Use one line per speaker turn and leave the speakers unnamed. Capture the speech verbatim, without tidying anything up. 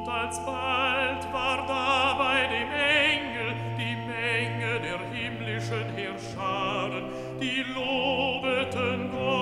Und alsbald war da bei dem Engel die Menge der himmlischen Heerscharen, die lobeten Gott